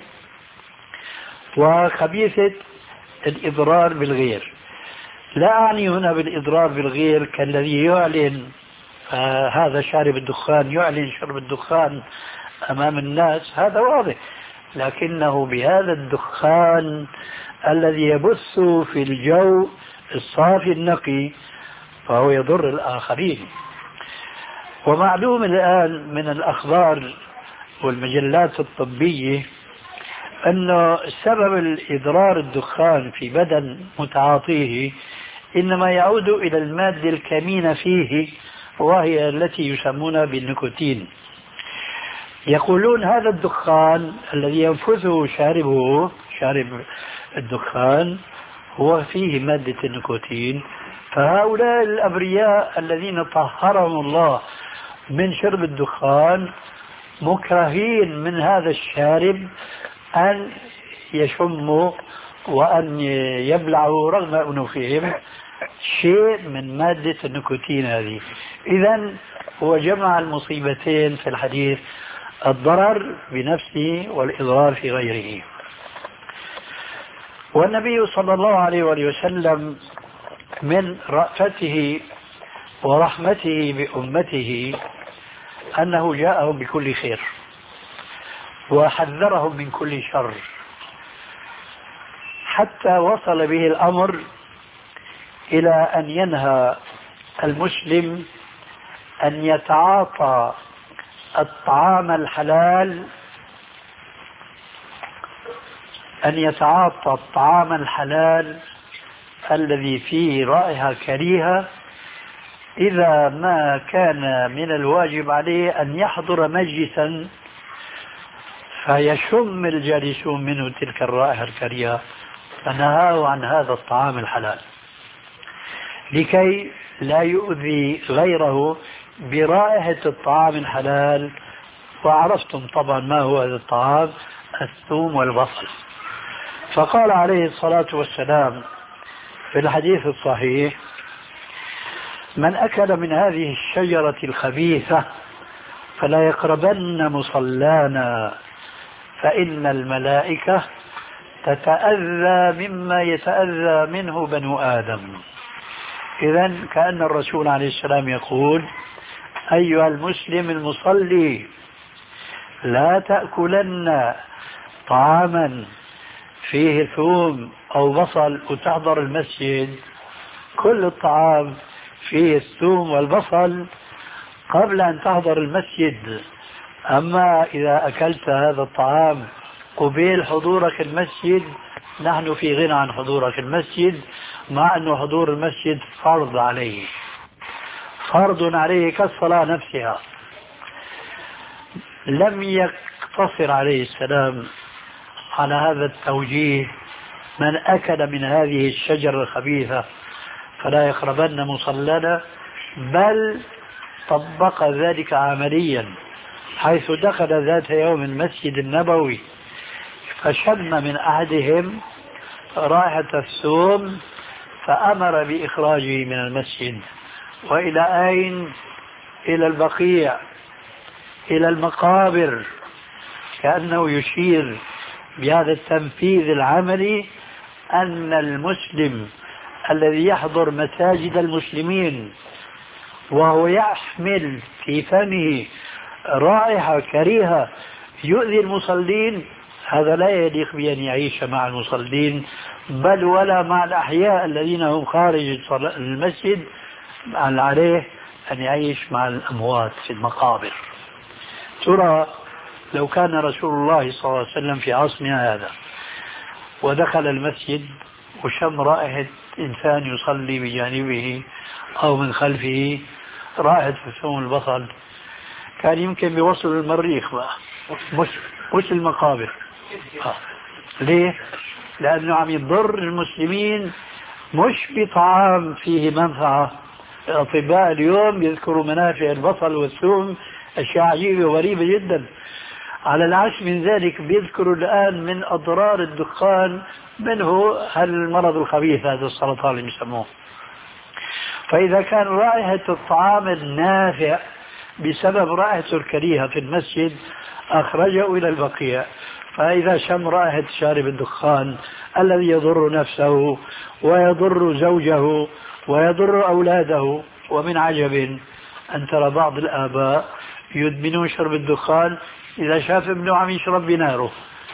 S3: وخبيثة الإضرار بالغير. لا أعني هنا بالإضرار بالغير كالذي يعلن آه هذا شارب الدخان، يعلن شرب الدخان أمام الناس، هذا واضح، لكنه بهذا الدخان الذي يبث في الجو الصافي النقي فهو يضر الآخرين. ومعلوم الآن من الأخبار والمجلات الطبية أن سبب الإضرار الدخان في بدن متعاطيه إنما يعود إلى المادة الكمينة فيه، وهي التي يسمونها بالنيكوتين. يقولون هذا الدخان الذي ينفثه شاربه شارب الدخان هو فيه مادة النيكوتين، فهؤلاء الأبرياء الذين طهرهم الله من شرب الدخان مكرهين من هذا الشارب أن يشموا وأن يبلعوا رغم أنوفهم شيء من مادة النيكوتين هذه. إذن هو جمع المصيبتين في الحديث: الضرر بنفسه والإضرار في غيره. والنبي صلى الله عليه وآله وسلم من رأفته ورحمته بأمته أنه جاءهم بكل خير وحذرهم من كل شر، حتى وصل به الأمر إلى أن ينهى المسلم أن يتعاطى الطعام الحلال أن يتعاطى الطعام الحلال الذي فيه رائحة كريهة إذا ما كان من الواجب عليه أن يحضر مجلسا فيشم الجالسون منه تلك الرائحة الكريهة، فنهاه عن هذا الطعام الحلال لكي لا يؤذي غيره برائحة الطعام الحلال. وعرفتم طبعا ما هو هذا الطعام، الثوم والبصل. فقال عليه الصلاة والسلام في الحديث الصحيح: من أكل من هذه الشجرة الخبيثة فلا يقربن مصلانا فإن الملائكة تتأذى مما يتأذى منه بنو آدم. إذن كأن الرسول عليه السلام يقول: أيها المسلم المصلي، لا تأكلن طعاما فيه ثوم أو بصل وتحضر المسجد. كل الطعام فيه الثوم والبصل قبل أن تحضر المسجد. أما إذا أكلت هذا الطعام قبيل حضورك المسجد، نحن في غنى عن حضورك المسجد، مع أن حضور المسجد فرض عليه، فرض عليه كالصلاة نفسها. لم يقتصر عليه السلام على هذا التوجيه: من أكل من هذه الشجرة الخبيثة فلا يقربن مصلنا، بل طبق ذلك عمليا، حيث دخل ذات يوم المسجد النبوي فشم من أحدهم رائحة الثوم فأمر بإخراجه من المسجد. وإلى أين؟ إلى البقيع، إلى المقابر، كأنه يشير بهذا التنفيذ العملي أن المسلم الذي يحضر مساجد المسلمين وهو يحمل في فمه رائحة كريهة يؤذي المصلين، هذا لا يليق بأن يعيش مع المصلين، بل ولا مع الأحياء الذين هم خارج المسجد، عليه أن يعيش مع الأموات في المقابر. ترى لو كان رسول الله صلى الله عليه وسلم في عصرنا هذا ودخل المسجد وشم رائحة إنسان يصلي بجانبه أو من خلفه رائحة ثوم البصل، كان يمكن بوصل المريخ بقى، مش مش المقابر. آه. ليه؟ لأنه عم يضر المسلمين مش بطعام فيه منفعة. الأطباء اليوم يذكروا منافع البصل والثوم، أشياء عجيبة وغريبة جدا. على العكس من ذلك بيذكروا الآن من أضرار الدخان، منه المرض الخبيث هذا السرطان اللي يسموه. فإذا كان رائحة الطعام النافع بسبب رائحته الكريهة في المسجد أخرجه إلى البقيع، فإذا شم رائحة شارب الدخان الذي يضر نفسه ويضر زوجه ويضر أولاده. ومن عجب أن ترى بعض الآباء يدمنون شرب الدخان، إذا شاف ابنه عم يشرب بناره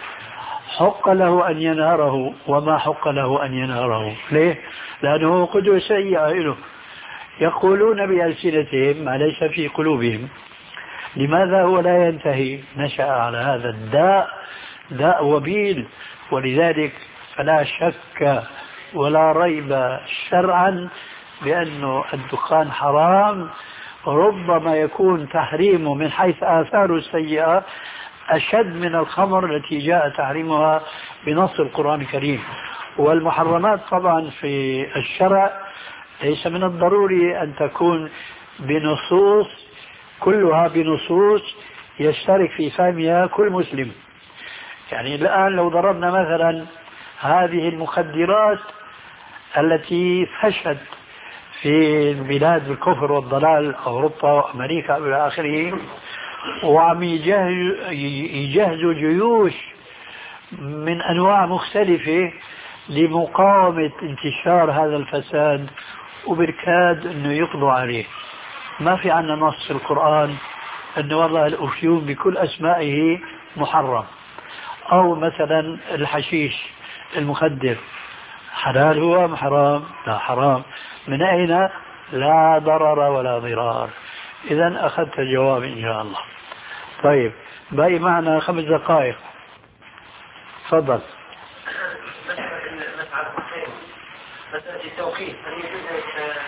S3: حق له أن ينهره، وما حق له أن ينهره. ليه؟ لأنه قدوة سيئة له، يقولون بألسنتهم ما ليس في قلوبهم. لماذا هو لا ينتهي؟ نشأ على هذا الداء، داء وبيل. ولذلك فلا شك ولا ريب شرعا بأن الدخان حرام، ربما يكون تحريمه من حيث آثاره السيئة أشد من الخمر التي جاء تحريمها بنص القرآن الكريم. والمحرمات طبعا في الشرع ليس من الضروري أن تكون بنصوص، كلها بنصوص يشترك في فهمها كل مسلم. يعني الآن لو ضربنا مثلا هذه المخدرات التي فشت في بلاد الكفر والضلال، أوروبا وأمريكا إلى آخره، وعم يجهزوا جيوش من أنواع مختلفة لمقاومة انتشار هذا الفساد وبالكاد أنه يقضوا عليه. ما في عنا نص في القرآن أنه والله الأفيون بكل أسمائه محرم، أو مثلا الحشيش المخدر حلال هو أم حرام؟ لا حرام. من أين؟ لا ضرر ولا ضرار. إذا أخذت الجواب إن شاء الله. طيب باقي معنا خمس دقائق، تفضل.
S4: مسألة التوقيت، هل يجوز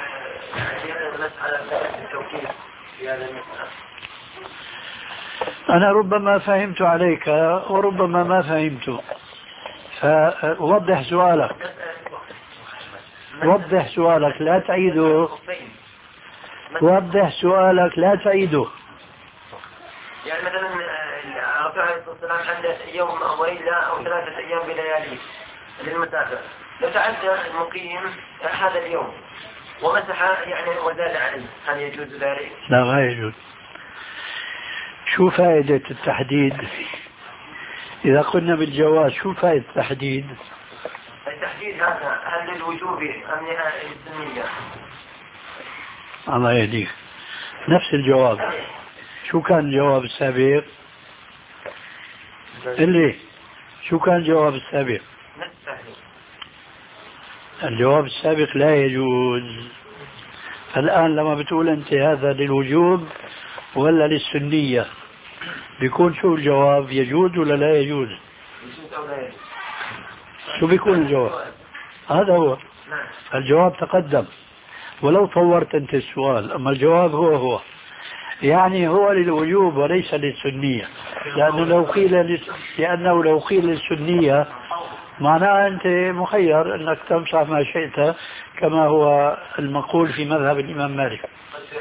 S4: مسألة التوقيت في هذا المسألة؟
S3: أنا ربما فهمت عليك وربما ما فهمت، فوضح سؤالك. وضح سؤالك لا تعيده. وضح سؤالك لا تعيده.
S4: يعني مثلا الرسول عليه الصلاة والسلام عنده يوم أو ليلة أو ثلاثة أيام بليالي للمسافر، لو تعدى المقيم هذا اليوم ومسح يعني وزاد عليه، هل يجوز ذلك؟
S3: لا ما يجوز. شو فائدة التحديد؟ إذا قلنا بالجواز شو فائدة التحديد؟
S4: التحديد هذا هل للوجوب أم للسنية؟
S3: الله يهديك. نفس الجواب. شو كان الجواب السابق؟ اللي شو كان الجواب السابق؟ الجواب السابق لا يجوز. الآن لما بتقول أنت هذا للوجوب ولا للسنية، بيكون شو الجواب؟ يجوز ولا لا يجوز؟ شو بيكون الجواب؟ هذا هو الجواب. تقدم ولو طورت أنت السؤال، أما الجواب هو هو، يعني هو للوجوب وليس للسنية. لأنه لو قيل لس... لأنه لو قيل للسنية معناه أنت مخير أنك تمسح ما شئت كما هو المقول في مذهب الإمام مالك.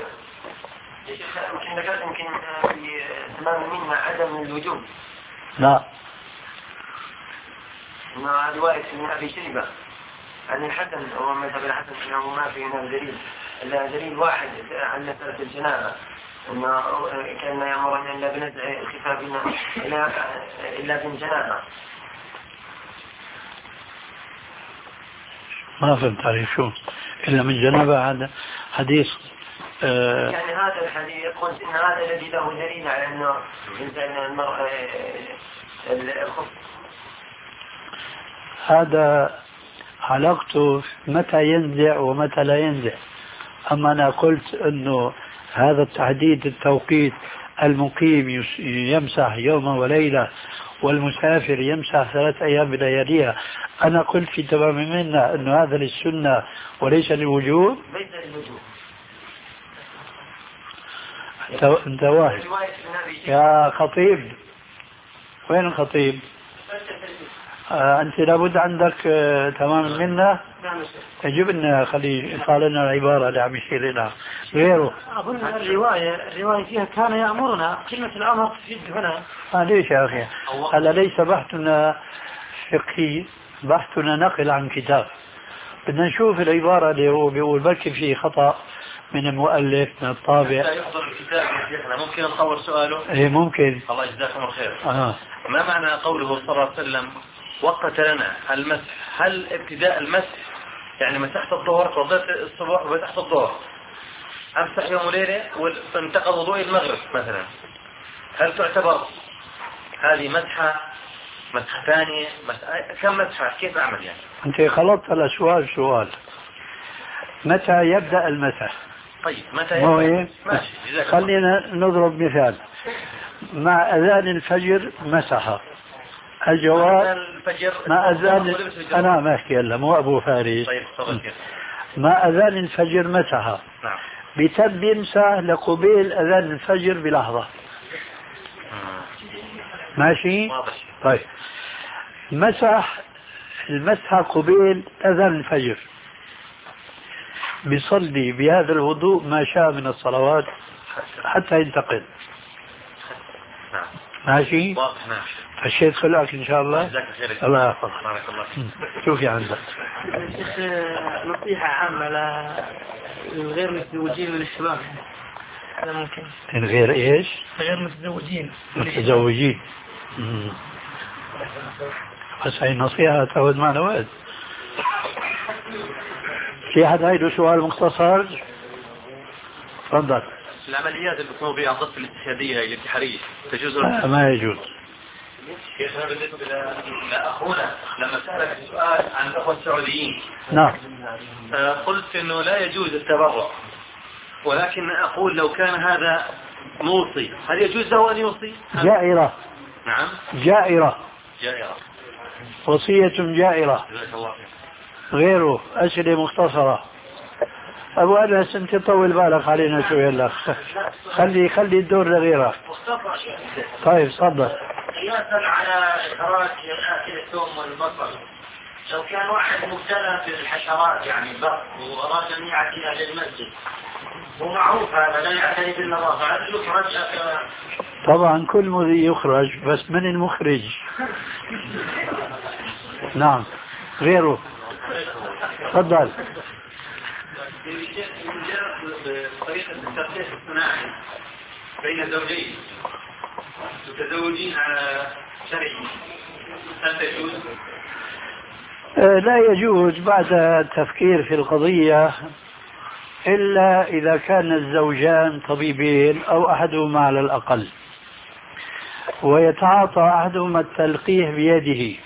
S4: يمكن ذكرت يمكن في زمان منا عدم الوجوب.
S3: لا.
S4: مع رواية من أبي شيبة عن الحسن هو مذهب الحسن أنه ما في هنا دليل إلا دليل واحد عن مسألة الجنابة، أنه كان يأمرنا إلا بنزع خفافنا إلا إلا بالجنابة.
S3: ما فهمت عليه شو إلا من جنابة. هذا حديث
S4: آه يعني هذا الحديث قلت إن هذا الذي له دليل على أنه ينزع المرء الخف.
S3: هذا علاقته متى ينزع ومتى لا ينزع. أما أنا قلت أنه هذا التحديد التوقيت، المقيم يمسح يوم وليلة والمسافر يمسح ثلاث أيام بلياليها، أنا قلت في تمام منا أنه هذا للسنة وليس للوجوب.
S4: ليس للوجوب.
S3: أنت واحد يا خطيب. وين الخطيب؟ آه أنت لابد عندك آه تمام منا. يجب أن خلي يقال لنا العبارة اللي عم يشير لها غيره.
S6: أظن الرواية الرواية فيها كان يأمرنا، كلمة الأمر تفيد هنا.
S3: آه ليش يا أخي؟ هذا ليس بحثنا فقهي، بحثنا نقل عن كتاب. بدنا نشوف العبارة اللي هو بيقول بركي فيه خطأ من المؤلف من الطابع.
S4: يحضر الكتاب يا شيخنا، ممكن نصور سؤاله؟
S3: إيه ممكن.
S4: الله يجزاكم الخير.
S3: آه.
S4: ما معنى قوله صلى الله عليه وسلم وقت لنا المسح؟ هل ابتداء المسح يعني مسحت الظهر توضيت الصبح ومسحت الظهر، امسح يوم وليله وانتقض وضوء المغرب مثلا، هل تعتبر هذه مسحه مسحه ثانيه مسحة؟ كم مسحه؟ كيف اعمل يعني؟
S3: انت خلطت على سؤال سؤال. متى يبدا المسح؟
S4: طيب متى يبدا؟ ماشي.
S3: خلينا نضرب مثال. مع اذان الفجر مسح. الجواب مع أذان أنا ما أحكي هلا مو أبو فارس.
S4: طيب
S3: مع أذان الفجر مسح.
S4: نعم.
S3: بتب يمسح لقبيل أذان الفجر بلحظة. ماشي.
S4: واضح.
S3: طيب مسح المسح قبيل أذان الفجر، بيصلي بهذا الوضوء ما شاء من الصلوات حتى ينتقل.
S4: نعم.
S3: ماشي.
S4: واضح. نعم.
S3: فالشيء خلقك إن شاء الله. الله يحفظك.
S4: بارك الله.
S3: شو في عندك؟
S6: شيخ نصيحة عامة للغير متزوجين من الشباب. هذا ممكن.
S3: غير إيش؟
S6: غير متزوجين.
S3: متزوجين. بس هاي نصيحة تاخذ معنا وقت. في حد عنده سؤال مختصر؟ تفضل.
S4: العمليات اللي بتصير بها الضبط الاستشهادية الانتحارية تجوز؟
S3: ما يجوز.
S4: شيخنا بالنسبة لأخونا لما سألك السؤال عن الأخوة السعوديين،
S3: نعم،
S4: قلت إنه لا يجوز التبرع، ولكن أقول لو كان هذا موصي هل يجوز له أن يوصي؟
S3: جائرة.
S4: نعم
S3: جائرة.
S4: جائرة.
S3: وصية جائرة. غيره أسئلة مختصرة. أبو أنس أنت طول بالك علينا شوي هلا، خلي خلي الدور لغيرك. طيب تفضل.
S7: قياسا على إخراج آكل الثوم والبصل، لو كان واحد مبتلى بالحشرات يعني البط وأراد أن يأتي أهل المسجد ومعروف هذا لا يعتني بالنظافة، هل يخرج؟
S3: طبعا كل مذي يخرج، بس من المخرج؟ نعم غيره. تفضل.
S4: طريقة الترخيص الصناعي بين زوجين متزوجين على شرعي هل تجوز؟
S3: لا يجوز بعد التفكير في القضية إلا إذا كان الزوجان طبيبين أو أحدهما على الأقل، ويتعاطى أحدهما التلقيح بيده.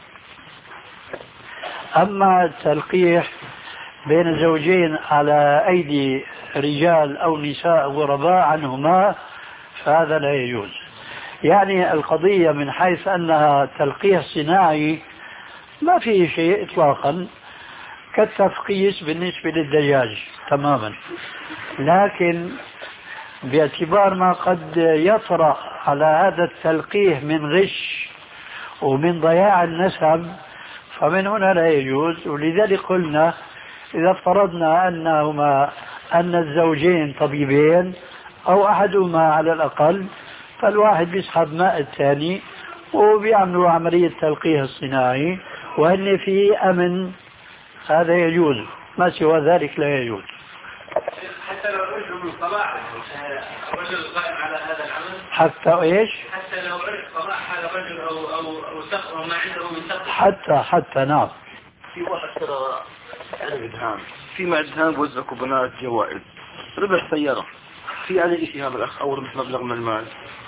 S3: أما التلقيح بين زوجين على أيدي رجال أو نساء غرباء عنهما فهذا لا يجوز. يعني القضية من حيث أنها تلقيح صناعي ما فيه شيء إطلاقا، كالتفقيس بالنسبة للدجاج تماما، لكن باعتبار ما قد يطرأ على هذا التلقيح من غش ومن ضياع النسب فمن هنا لا يجوز. ولذلك قلنا إذا افترضنا أنهما أن الزوجين طبيبين أو أحدهما على الأقل، فالواحد بيسحب ماء الثاني وبيعملوا عملية تلقيح الصناعي وأن فيه أمن، هذا يجوز، ما سوى ذلك لا يجوز.
S4: حتى لو رجل من صلاح الرجل القائم على هذا العمل،
S3: حتى إيش؟ حتى
S4: لو رجل صلاح هذا الرجل أو أو أو سقف ما عنده من سقف،
S3: حتى حتى نعم.
S4: في واحد ترى أنا بدهان في معدهان بوزع كوبونات جوائز ربح سيارة، في عليه شيء هذا الأخ أو ربح مبلغ من المال؟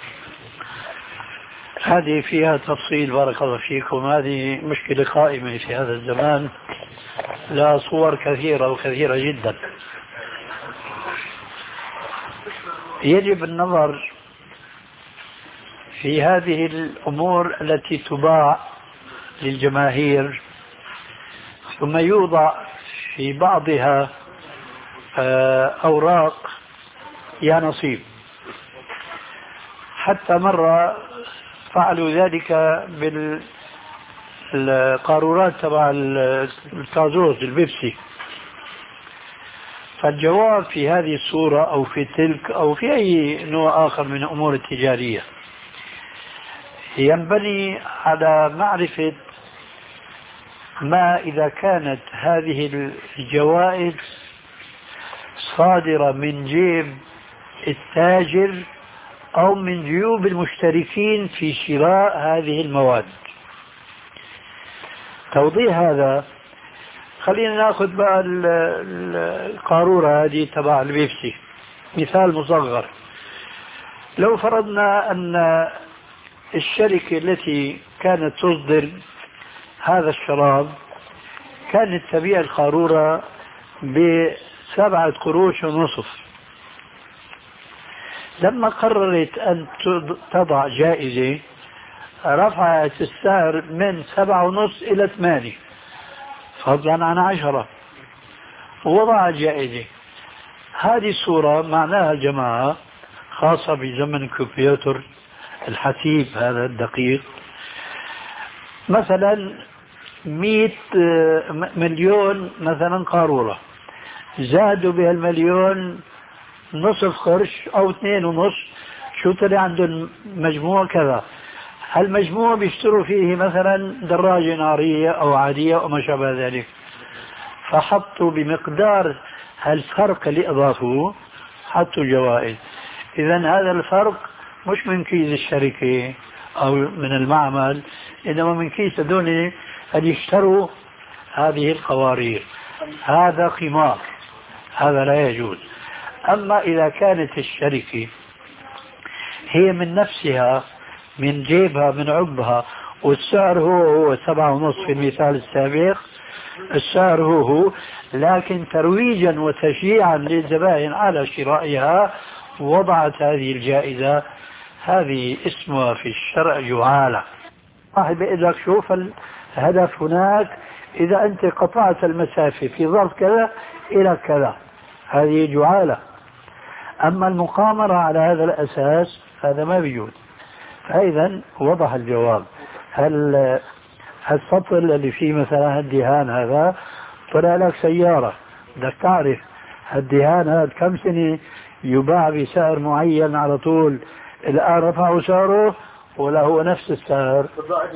S3: هذه فيها تفصيل بارك الله فيكم، هذه مشكلة قائمة في هذا الزمان، لها صور كثيرة وكثيرة جدا. يجب النظر في هذه الأمور التي تباع للجماهير ثم يوضع في بعضها أوراق يا نصيب. حتى مرة فعلوا ذلك بالقارورات تبع الكازوز البيبسي، فالجواب في هذه الصورة أو في تلك أو في أي نوع آخر من الأمور التجارية ينبني على معرفة ما إذا كانت هذه الجوائز صادرة من جيب التاجر أو من جيوب المشتركين في شراء هذه المواد. توضيح هذا خلينا ناخذ بقى القارورة هذه تبع البيبسي مثال مصغر. لو فرضنا أن الشركة التي كانت تصدر هذا الشراب كانت تبيع القارورة بسبعة قروش ونصف، لما قررت أن تضع جائزة رفعت السعر من سبعة ونص إلى ثمانية فضلا عن عشرة ووضعت جائزة. هذه الصورة معناها الجماعة خاصة بزمن الكمبيوتر الحسيب هذا الدقيق، مثلا مئة مليون مثلا قارورة، زادوا بها المليون نصف قرش أو اثنين ونص، شو طلع عندهم مجموع كذا، هالمجموع بيشتروا فيه مثلا دراجة نارية أو عادية أو ما شابه ذلك، فحطوا بمقدار هالفرق اللي أضافوه حطوا جوائز. إذا هذا الفرق مش من كيس الشركة أو من المعمل، إنما من كيس هذول اللي يشتروا هذه القوارير. هذا قمار، هذا لا يجوز. أما إذا كانت الشركة هي من نفسها من جيبها من عقبها والسعر هو هو سبعة ونصف في المثال السابق، السعر هو هو، لكن ترويجا وتشجيعا للزبائن على شرائها وضعت هذه الجائزة، هذه اسمها في الشرع جعالة. واحد بيقول لك شوف الهدف هناك، إذا أنت قطعت المسافة في ظرف كذا إلى كذا، هذه جعالة. أما المقامرة على هذا الأساس هذا ما بيجوز. فإذا وضح الجواب. هل السطر اللي فيه مثلا الدهان هذا طلع لك سيارة، بدك تعرف الدهان هذا كم سنة يباع بسعر معين على طول، الآن رفعوا سعره ولا هو نفس السعر؟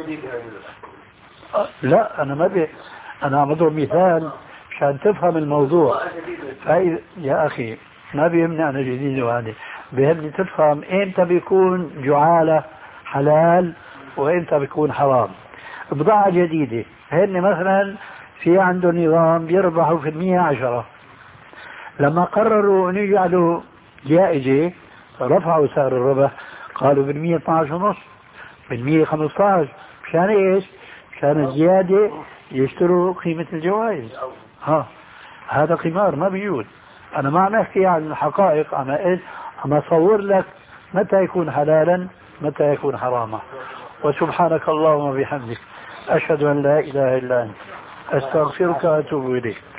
S3: لا أنا ما بي أنا عم بضرب مثال عشان تفهم الموضوع. فإذا يا أخي ما بيهمني أنا جديد، وهذه بيهمني تفهم إمتى بيكون جعالة حلال وإمتى بيكون حرام. بضاعة جديدة هن مثلا في عنده نظام بيربحوا في المية عشرة، لما قرروا أن يجعلوا جائزة رفعوا سعر الربح، قالوا بالمية اثناشر ونص، بالمية خمسة عشر. مشان إيش؟ مشان الزيادة يشتروا قيمة الجوائز. ها هذا قمار ما بيجوز. أنا ما عم أحكي عن الحقائق، أنا عم أصور لك متى يكون حلالا متى يكون حراما. وسبحانك اللهم وبحمدك أشهد أن لا إله إلا أنت أستغفرك وأتوب إليك.